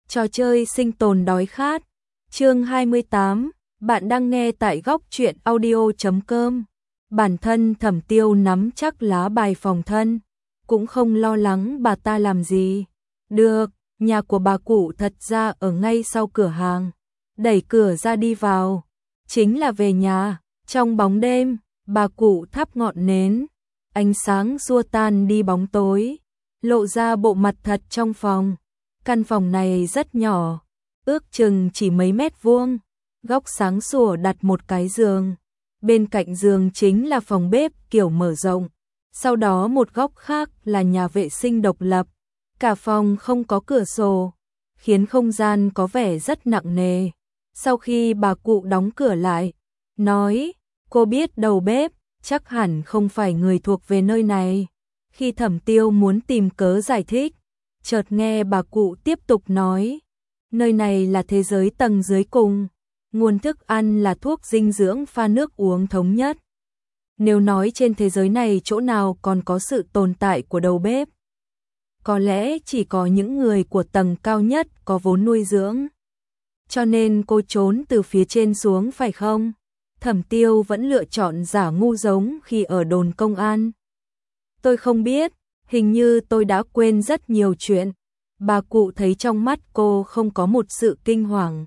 Trò chơi sinh tồn đói khát. Chương 28, bạn đang nghe tại góc truyện audio.com. Bản thân Thẩm Tiêu nắm chắc lá bài phòng thân, cũng không lo lắng bà ta làm gì. Được, nhà của bà cụ thật ra ở ngay sau cửa hàng. Đẩy cửa ra đi vào, chính là về nhà. Trong bóng đêm, bà cụ thắp ngọn nến, ánh sáng xua tan đi bóng tối, lộ ra bộ mặt thật trong phòng. Căn phòng này rất nhỏ, ước chừng chỉ mấy mét vuông. Góc sáng sủa đặt một cái giường, bên cạnh giường chính là phòng bếp kiểu mở rộng. Sau đó một góc khác là nhà vệ sinh độc lập. Cả phòng không có cửa sổ, khiến không gian có vẻ rất nặng nề. Sau khi bà cụ đóng cửa lại, nói, cô biết đầu bếp, chắc hẳn không phải người thuộc về nơi này. Khi Thẩm Tiêu muốn tìm cớ giải thích, chợt nghe bà cụ tiếp tục nói, nơi này là thế giới tầng dưới cùng, nguồn thức ăn là thuốc dinh dưỡng pha nước uống thống nhất. Nếu nói trên thế giới này chỗ nào còn có sự tồn tại của đầu bếp, có lẽ chỉ có những người của tầng cao nhất có vốn nuôi dưỡng. Cho nên cô trốn từ phía trên xuống phải không? Thẩm Tiêu vẫn lựa chọn giả ngu giống khi ở đồn công an. Tôi không biết, hình như tôi đã quên rất nhiều chuyện. Bà cụ thấy trong mắt cô không có một sự kinh hoàng,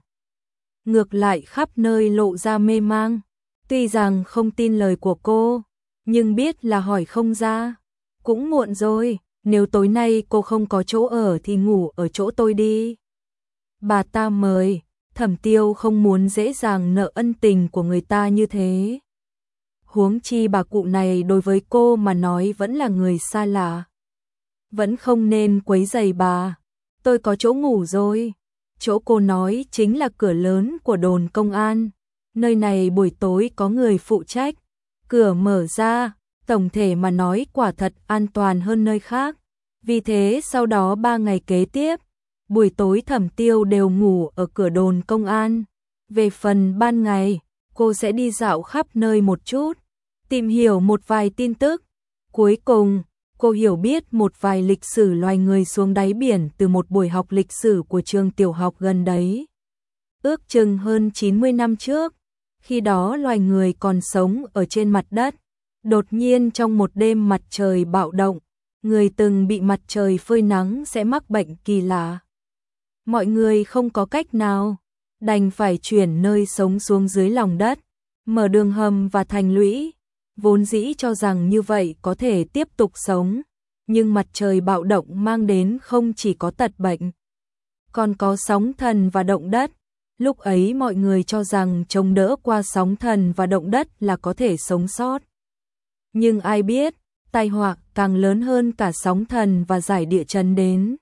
ngược lại khắp nơi lộ ra mê mang. Tuy rằng không tin lời của cô, nhưng biết là hỏi không ra. Cũng muộn rồi, nếu tối nay cô không có chỗ ở thì ngủ ở chỗ tôi đi. Bà ta mời. Thẩm Tiêu không muốn dễ dàng nợ ân tình của người ta như thế. Huống chi bà cụ này đối với cô mà nói vẫn là người xa lạ. Vẫn không nên quấy rầy bà. Tôi có chỗ ngủ rồi. Chỗ cô nói chính là cửa lớn của đồn công an. Nơi này buổi tối có người phụ trách. Cửa mở ra, tổng thể mà nói quả thật an toàn hơn nơi khác. Vì thế sau đó 3 ngày kế tiếp, buổi tối Thẩm Tiêu đều ngủ ở cửa đồn công an. Về phần ban ngày, cô sẽ đi dạo khắp nơi một chút, tìm hiểu một vài tin tức. Cuối cùng, cô hiểu biết một vài lịch sử loài người xuống đáy biển từ một buổi học lịch sử của trường tiểu học gần đấy. Ước chừng hơn 90 năm trước, khi đó loài người còn sống ở trên mặt đất. Đột nhiên trong một đêm mặt trời bạo động, người từng bị mặt trời phơi nắng sẽ mắc bệnh kỳ lạ. Mọi người không có cách nào, đành phải chuyển nơi sống xuống dưới lòng đất, mở đường hầm và thành lũy. Vốn dĩ cho rằng như vậy có thể tiếp tục sống, nhưng mặt trời bạo động mang đến không chỉ có tật bệnh, còn có sóng thần và động đất. Lúc ấy mọi người cho rằng chống đỡ qua sóng thần và động đất là có thể sống sót. Nhưng ai biết, tai họa càng lớn hơn cả sóng thần và giải địa chấn đến.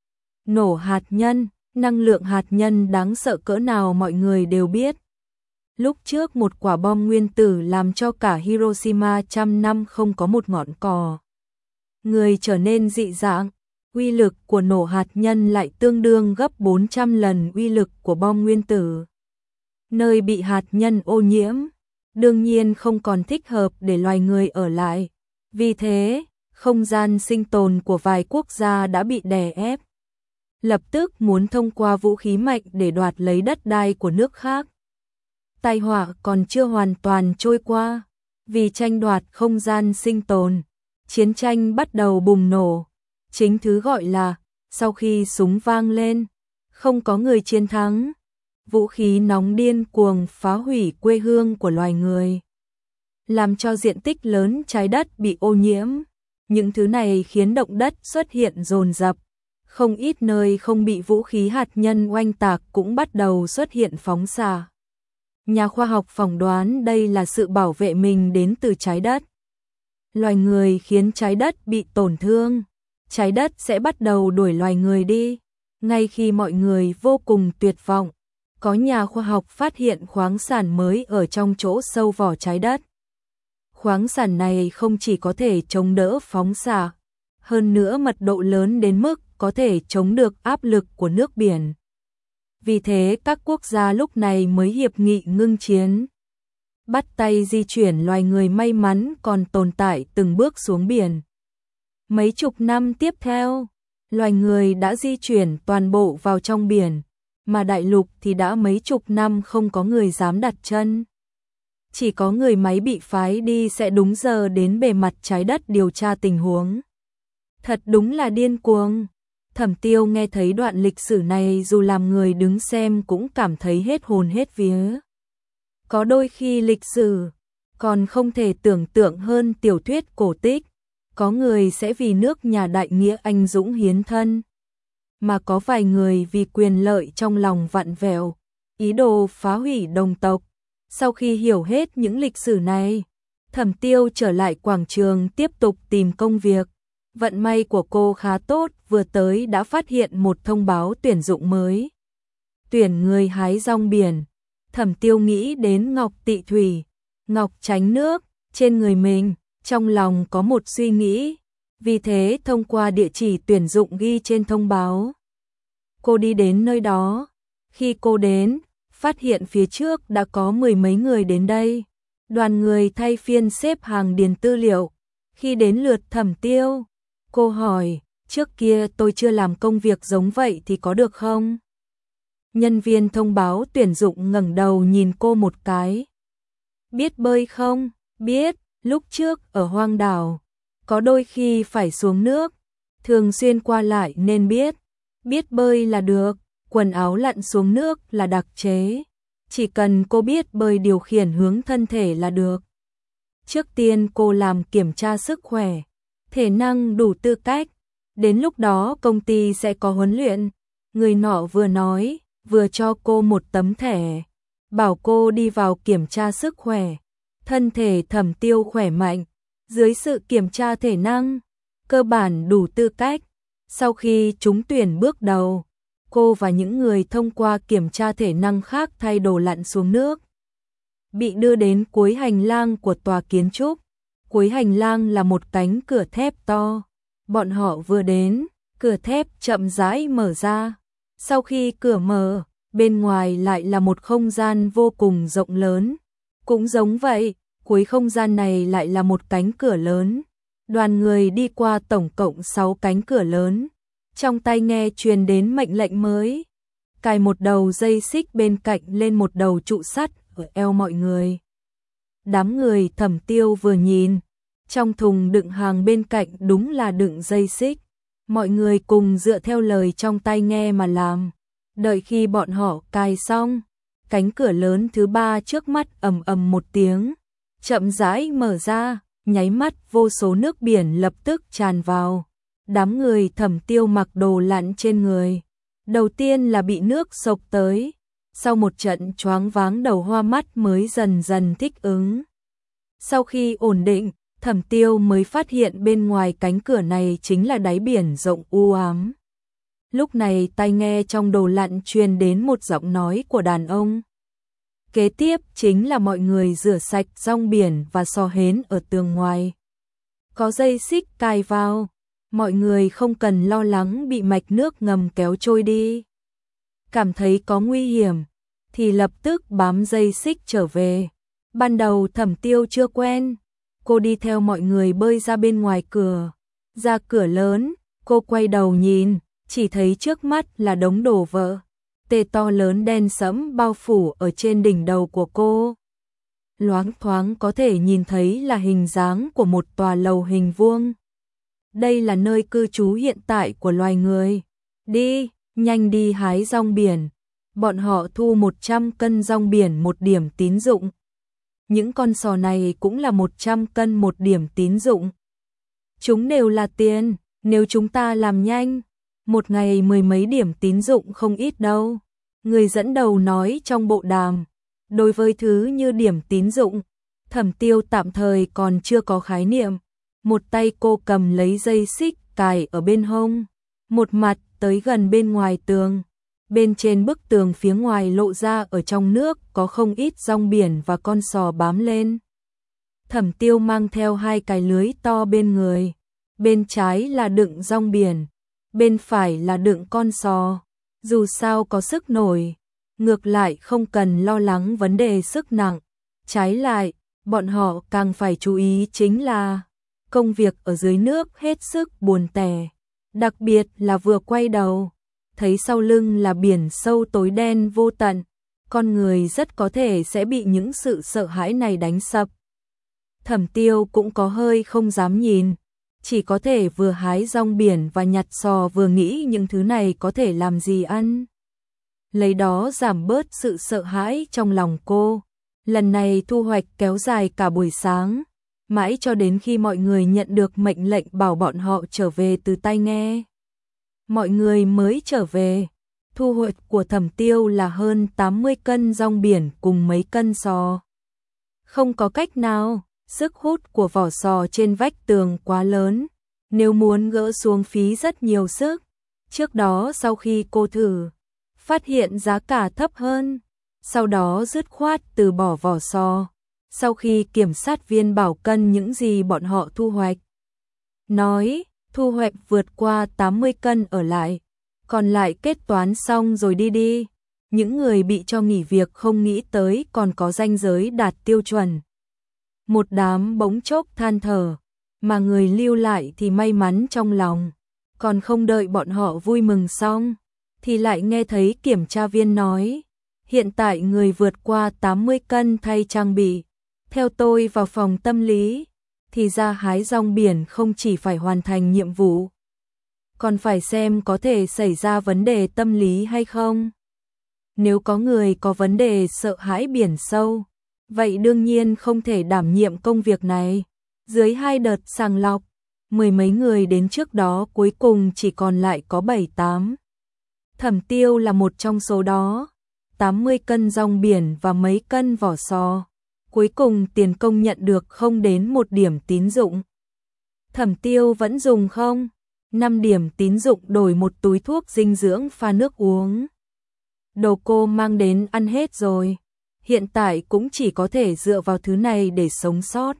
Nổ hạt nhân, năng lượng hạt nhân đáng sợ cỡ nào mọi người đều biết. Lúc trước một quả bom nguyên tử làm cho cả Hiroshima trăm năm không có một ngọn cỏ. Người trở nên dị dạng, uy lực của nổ hạt nhân lại tương đương gấp 400 lần uy lực của bom nguyên tử. Nơi bị hạt nhân ô nhiễm, đương nhiên không còn thích hợp để loài người ở lại. Vì thế, không gian sinh tồn của vài quốc gia đã bị đè ép. Lập tức muốn thông qua vũ khí mạnh để đoạt lấy đất đai của nước khác. Tai họa còn chưa hoàn toàn trôi qua, vì tranh đoạt không gian sinh tồn, chiến tranh bắt đầu bùng nổ. Chính thứ gọi là, sau khi súng vang lên, không có người chiến thắng. Vũ khí nóng điên cuồng phá hủy quê hương của loài người, làm cho diện tích lớn trái đất bị ô nhiễm. Những thứ này khiến động đất xuất hiện dồn dập. Không ít nơi không bị vũ khí hạt nhân oanh tạc cũng bắt đầu xuất hiện phóng xạ. Nhà khoa học phỏng đoán đây là sự bảo vệ mình đến từ trái đất. Loài người khiến trái đất bị tổn thương, trái đất sẽ bắt đầu đuổi loài người đi. Ngay khi mọi người vô cùng tuyệt vọng, có nhà khoa học phát hiện khoáng sản mới ở trong chỗ sâu vỏ trái đất. Khoáng sản này không chỉ có thể chống đỡ phóng xạ, hơn nữa mật độ lớn đến mức có thể chống được áp lực của nước biển. Vì thế các quốc gia lúc này mới hiệp nghị ngưng chiến, bắt tay di chuyển loài người may mắn còn tồn tại từng bước xuống biển. Mấy chục năm tiếp theo, Loài người đã di chuyển toàn bộ vào trong biển, mà đại lục thì đã mấy chục năm không có người dám đặt chân. Chỉ có người máy bị phái đi sẽ đúng giờ đến bề mặt trái đất điều tra tình huống. Thật đúng là điên cuồng. Thẩm Tiêu nghe thấy đoạn lịch sử này dù làm người đứng xem cũng cảm thấy hết hồn hết vía. Có đôi khi lịch sử còn không thể tưởng tượng hơn tiểu thuyết cổ tích. Có người sẽ vì nước nhà đại nghĩa anh dũng hiến thân, mà có vài người vì quyền lợi trong lòng vặn vẹo, ý đồ phá hủy đồng tộc. Sau khi hiểu hết những lịch sử này, Thẩm Tiêu trở lại quảng trường tiếp tục tìm công việc. Vận may của cô khá tốt, vừa tới đã phát hiện một thông báo tuyển dụng mới. Tuyển người hái rong biển. Thẩm Tiêu nghĩ đến ngọc tị thủy, ngọc tránh nước trên người mình, trong lòng có một suy nghĩ, vì thế thông qua địa chỉ tuyển dụng ghi trên thông báo. Cô đi đến nơi đó, khi cô đến, phát hiện phía trước đã có mười mấy người đến đây. Đoàn người thay phiên xếp hàng điền tư liệu. Khi đến lượt Thẩm Tiêu, cô hỏi, trước kia tôi chưa làm công việc giống vậy thì có được không? Nhân viên thông báo tuyển dụng ngẩng đầu nhìn cô một cái. Biết bơi không? Biết, lúc trước ở hoang đảo, có đôi khi phải xuống nước, thường xuyên qua lại nên biết. Biết bơi là được, quần áo lặn xuống nước là đặc chế. Chỉ cần cô biết bơi điều khiển hướng thân thể là được. Trước tiên cô làm kiểm tra sức khỏe, thể năng đủ tư cách. Đến lúc đó công ty sẽ có huấn luyện. Người nọ vừa nói, vừa cho cô một tấm thẻ, bảo cô đi vào kiểm tra sức khỏe. Thân thể Thẩm Tiêu khỏe mạnh, dưới sự kiểm tra thể năng, cơ bản đủ tư cách. Sau khi trúng tuyển bước đầu, cô và những người thông qua kiểm tra thể năng khác thay đồ lặn xuống nước. Bị đưa đến cuối hành lang của tòa kiến trúc. Cuối hành lang là một cánh cửa thép to. Bọn họ vừa đến, cửa thép chậm rãi mở ra. Sau khi cửa mở, bên ngoài lại là một không gian vô cùng rộng lớn. Cũng giống vậy, cuối không gian này lại là một cánh cửa lớn. Đoàn người đi qua tổng cộng 6 cánh cửa lớn. Trong tai nghe truyền đến mệnh lệnh mới. Cài một đầu dây xích bên cạnh lên một đầu trụ sắt ở eo mọi người. Đám người Thẩm Tiêu vừa nhìn, trong thùng đựng hàng bên cạnh đúng là đựng dây xích. Mọi người cùng dựa theo lời trong tai nghe mà làm. Đợi khi bọn họ cài xong, cánh cửa lớn thứ 3 trước mắt ầm ầm một tiếng, chậm rãi mở ra, nháy mắt vô số nước biển lập tức tràn vào. Đám người Thẩm Tiêu mặc đồ lặn trên người. Đầu tiên là bị nước xộc tới, sau một trận choáng váng đầu hoa mắt mới dần dần thích ứng. Sau khi ổn định, Thẩm Tiêu mới phát hiện bên ngoài cánh cửa này chính là đáy biển rộng u ám. Lúc này tai nghe trong đồ lặn truyền đến một giọng nói của đàn ông. Kế tiếp chính là mọi người rửa sạch rong biển và xò hến ở tường ngoài. Có dây xích cài vào, mọi người không cần lo lắng bị mạch nước ngầm kéo trôi đi. Cảm thấy có nguy hiểm, thì lập tức bám dây xích trở về. Ban đầu Thẩm Tiêu chưa quen, cô đi theo mọi người bơi ra bên ngoài cửa. Ra cửa lớn, cô quay đầu nhìn, chỉ thấy trước mắt là đống đồ vỡ. Tê to lớn đen sẫm bao phủ ở trên đỉnh đầu của cô. Loáng thoáng có thể nhìn thấy là hình dáng của một tòa lầu hình vuông. Đây là nơi cư trú hiện tại của loài người. Đi, nhanh đi hái rong biển. Bọn họ thu 100 cân rong biển một điểm tín dụng. Những con sò này cũng là 100 cân một điểm tín dụng. Chúng đều là tiền, nếu chúng ta làm nhanh, một ngày 10 mấy điểm tín dụng không ít đâu. Người dẫn đầu nói trong bộ đàm. Đối với thứ như điểm tín dụng, Thẩm Tiêu tạm thời còn chưa có khái niệm. Một tay cô cầm lấy dây xích cài ở bên hông, một mặt tới gần bên ngoài tường. Bên trên bức tường phía ngoài lộ ra ở trong nước có không ít rong biển và con sò bám lên. Thẩm Tiêu mang theo 2 cái lưới to bên người. Bên trái là đựng rong biển, bên phải là đựng con sò. Dù sao có sức nổi, ngược lại không cần lo lắng vấn đề sức nặng. Trái lại, bọn họ càng phải chú ý chính là công việc ở dưới nước hết sức buồn tẻ. Đặc biệt là vừa quay đầu, thấy sau lưng là biển sâu tối đen vô tận, con người rất có thể sẽ bị những sự sợ hãi này đánh sập. Thẩm Tiêu cũng có hơi không dám nhìn, chỉ có thể vừa hái rong biển và nhặt sò vừa nghĩ những thứ này có thể làm gì ăn. Lấy đó giảm bớt sự sợ hãi trong lòng cô. Lần này thu hoạch kéo dài cả buổi sáng, mãi cho đến khi mọi người nhận được mệnh lệnh bảo bọn họ trở về từ tai nghe. Mọi người mới trở về, thu hoạch của Thẩm Tiêu là hơn 80 cân rong biển cùng mấy cân sò. Không có cách nào, sức hút của vỏ sò trên vách tường quá lớn, nếu muốn gỡ xuống phí rất nhiều sức. Trước đó sau khi cô thử, phát hiện giá cả thấp hơn, sau đó dứt khoát từ bỏ vỏ sò. Sau khi kiểm sát viên bảo cân những gì bọn họ thu hoạch, nói thu hoạch vượt qua 80 cân ở lại, còn lại kết toán xong rồi đi đi. Những người bị cho nghỉ việc không nghĩ tới còn có ranh giới đạt tiêu chuẩn. Một đám bỗng chốc than thở, mà người lưu lại thì may mắn trong lòng. Còn không đợi bọn họ vui mừng xong, thì lại nghe thấy kiểm tra viên nói, hiện tại người vượt qua 80 cân thay trang bị. Theo tôi vào phòng tâm lý, thì ra hái rong biển không chỉ phải hoàn thành nhiệm vụ, còn phải xem có thể xảy ra vấn đề tâm lý hay không. Nếu có người có vấn đề sợ hãi biển sâu, vậy đương nhiên không thể đảm nhiệm công việc này. Dưới 2 đợt sàng lọc, 10 mấy người đến trước đó cuối cùng chỉ còn lại có 7-8. Thẩm Tiêu là một trong số đó. 80 cân rong biển và mấy cân vỏ sò. Cuối cùng tiền công nhận được không đến 1 điểm tín dụng. Thẩm Tiêu vẫn dùng không? 5 điểm tín dụng đổi một túi thuốc dinh dưỡng pha nước uống. Đồ cô mang đến ăn hết rồi, hiện tại cũng chỉ có thể dựa vào thứ này để sống sót.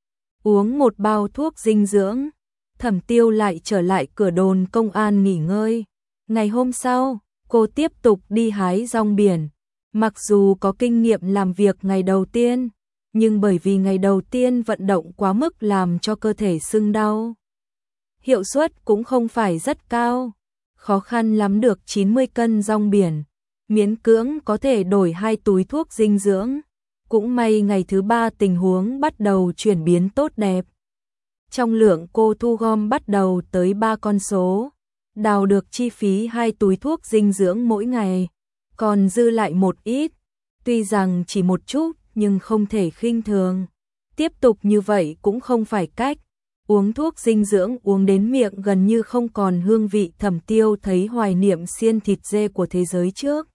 Uống một bao thuốc dinh dưỡng, Thẩm Tiêu lại trở lại cửa đồn công an nghỉ ngơi. Ngày hôm sau, cô tiếp tục đi hái rong biển. Mặc dù có kinh nghiệm làm việc ngày đầu tiên, nhưng bởi vì ngày đầu tiên vận động quá mức làm cho cơ thể sưng đau. Hiệu suất cũng không phải rất cao, khó khăn lắm được 90 cân rong biển, miễn cưỡng có thể đổi 2 túi thuốc dinh dưỡng. Cũng may ngày thứ 3 tình huống bắt đầu chuyển biến tốt đẹp. Trong lượng cô thu gom bắt đầu tới 3 con số, đào được chi phí 2 túi thuốc dinh dưỡng mỗi ngày, còn dư lại một ít, tuy rằng chỉ một chút nhưng không thể khinh thường. Tiếp tục như vậy cũng không phải cách, uống thuốc dinh dưỡng uống đến miệng gần như không còn hương vị. Thẩm Tiêu thấy hoài niệm xiên thịt dê của thế giới trước.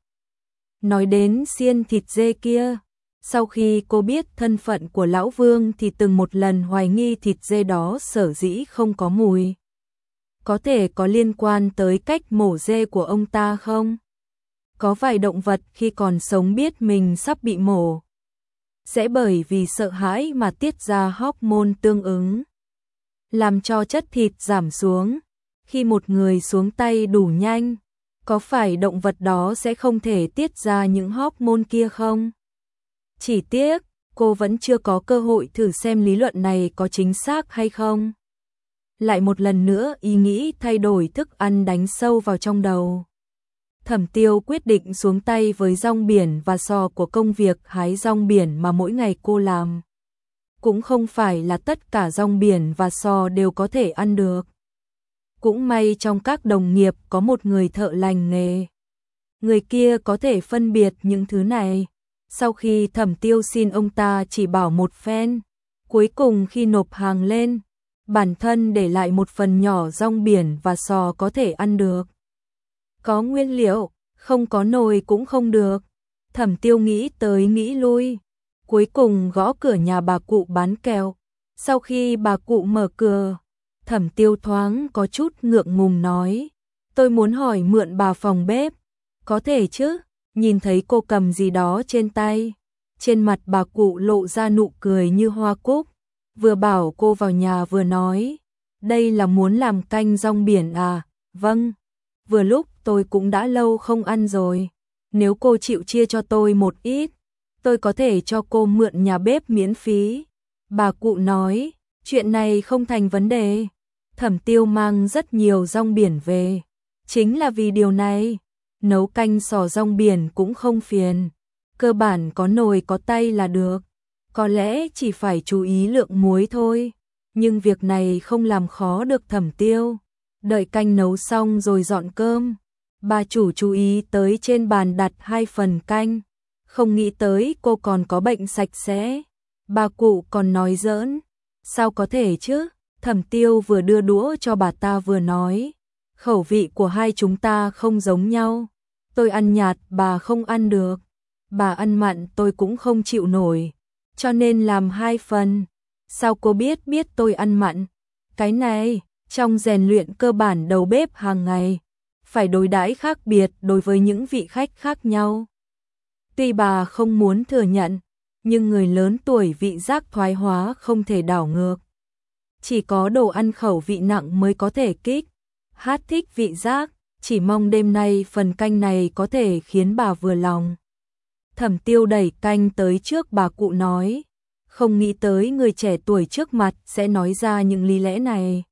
Nói đến xiên thịt dê kia, sau khi cô biết thân phận của Lão Vương thì từng một lần hoài nghi thịt dê đó sở dĩ không có mùi. Có thể có liên quan tới cách mổ dê của ông ta không? Có vài động vật khi còn sống biết mình sắp bị mổ, sẽ bởi vì sợ hãi mà tiết ra hormone tương ứng, làm cho chất thịt giảm xuống. Khi một người xuống tay đủ nhanh, có phải động vật đó sẽ không thể tiết ra những hormone kia không? Chỉ tiếc, cô vẫn chưa có cơ hội thử xem lý luận này có chính xác hay không. Lại một lần nữa ý nghĩ thay đổi thức ăn đánh sâu vào trong đầu. Thẩm Tiêu quyết định xuống tay với rong biển và sò của công việc hái rong biển mà mỗi ngày cô làm. Cũng không phải là tất cả rong biển và sò đều có thể ăn được. Cũng may trong các đồng nghiệp có một người thợ lành nghề. Người kia có thể phân biệt những thứ này. Sau khi Thẩm Tiêu xin ông ta chỉ bảo một phen, cuối cùng khi nộp hàng lên, bản thân để lại một phần nhỏ rong biển và sò có thể ăn được. Có nguyên liệu, không có nồi cũng không được. Thẩm Tiêu nghĩ tới nghĩ lui, cuối cùng gõ cửa nhà bà cụ bán kẹo. Sau khi bà cụ mở cửa, Thẩm Tiêu thoáng có chút ngượng ngùng nói, tôi muốn hỏi mượn bà phòng bếp. Có thể chứ? Nhìn thấy cô cầm gì đó trên tay, trên mặt bà cụ lộ ra nụ cười như hoa cúc, vừa bảo cô vào nhà vừa nói, đây là muốn làm canh rong biển à? Vâng, vừa lúc tôi cũng đã lâu không ăn rồi, nếu cô chịu chia cho tôi một ít, tôi có thể cho cô mượn nhà bếp miễn phí. Bà cụ nói, chuyện này không thành vấn đề, Thẩm Tiêu mang rất nhiều rong biển về. Chính là vì điều này, nấu canh sò rong biển cũng không phiền. Cơ bản có nồi có tay là được. Có lẽ chỉ phải chú ý lượng muối thôi. Nhưng việc này không làm khó được Thẩm Tiêu. Đợi canh nấu xong rồi dọn cơm. Bà chủ chú ý tới trên bàn đặt 2 phần canh. Không nghĩ tới cô còn có bệnh sạch sẽ. Bà cụ còn nói giỡn. Sao có thể chứ? Thẩm Tiêu vừa đưa đũa cho bà ta vừa nói. Khẩu vị của hai chúng ta không giống nhau. Tôi ăn nhạt, bà không ăn được. Bà ăn mặn tôi cũng không chịu nổi. Cho nên làm 2 phần. Sao cô biết tôi ăn mặn? Cái này, trong rèn luyện cơ bản đầu bếp hàng ngày, phải đối đãi khác biệt đối với những vị khách khác nhau. Tuy bà không muốn thừa nhận, nhưng người lớn tuổi vị giác thoái hóa không thể đảo ngược. Chỉ có đồ ăn khẩu vị nặng mới có thể kích thích vị giác, chỉ mong đêm nay phần canh này có thể khiến bà vừa lòng. Thẩm Tiêu đẩy canh tới trước bà cụ nói, không nghĩ tới người trẻ tuổi trước mặt sẽ nói ra những lý lẽ này.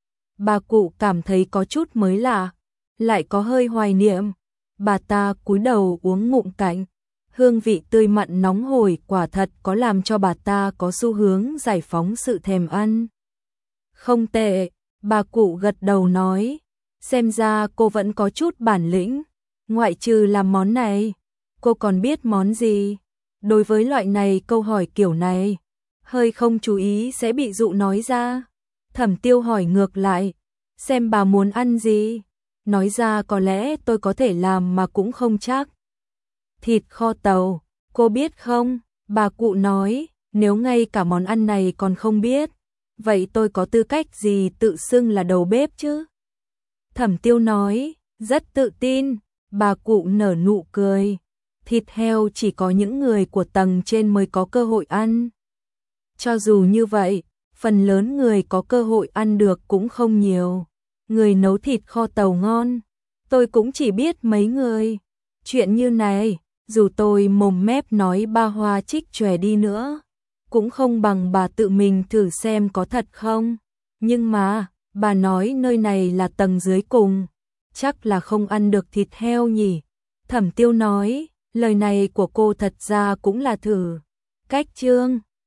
Bà cụ cảm thấy có chút mới lạ, lại có hơi hoài niệm. Bà ta cúi đầu uống ngụm canh, hương vị tươi mặn nóng hổi quả thật có làm cho bà ta có xu hướng giải phóng sự thèm ăn. Không tệ, bà cụ gật đầu nói, xem ra cô vẫn có chút bản lĩnh, ngoại trừ làm món này, cô còn biết món gì? Đối với loại này câu hỏi kiểu này, hơi không chú ý sẽ bị dụ nói ra. Thẩm Tiêu hỏi ngược lại, xem bà muốn ăn gì? Nói ra có lẽ tôi có thể làm mà cũng không chắc. Thịt kho tàu, cô biết không? Bà cụ nói, nếu ngay cả món ăn này còn không biết, vậy tôi có tư cách gì tự xưng là đầu bếp chứ? Thẩm Tiêu nói, rất tự tin. Bà cụ nở nụ cười. Thịt heo chỉ có những người của tầng trên mới có cơ hội ăn. Cho dù như vậy, phần lớn người có cơ hội ăn được cũng không nhiều. Người nấu thịt kho tàu ngon, tôi cũng chỉ biết mấy người. Chuyện như này, dù tôi mồm mép nói ba hoa trích chòe đi nữa, cũng không bằng bà tự mình thử xem có thật không. Nhưng mà, bà nói nơi này là tầng dưới cùng, chắc là không ăn được thịt heo nhỉ. Thẩm Tiêu nói, lời này của cô thật ra cũng là thử cách chương.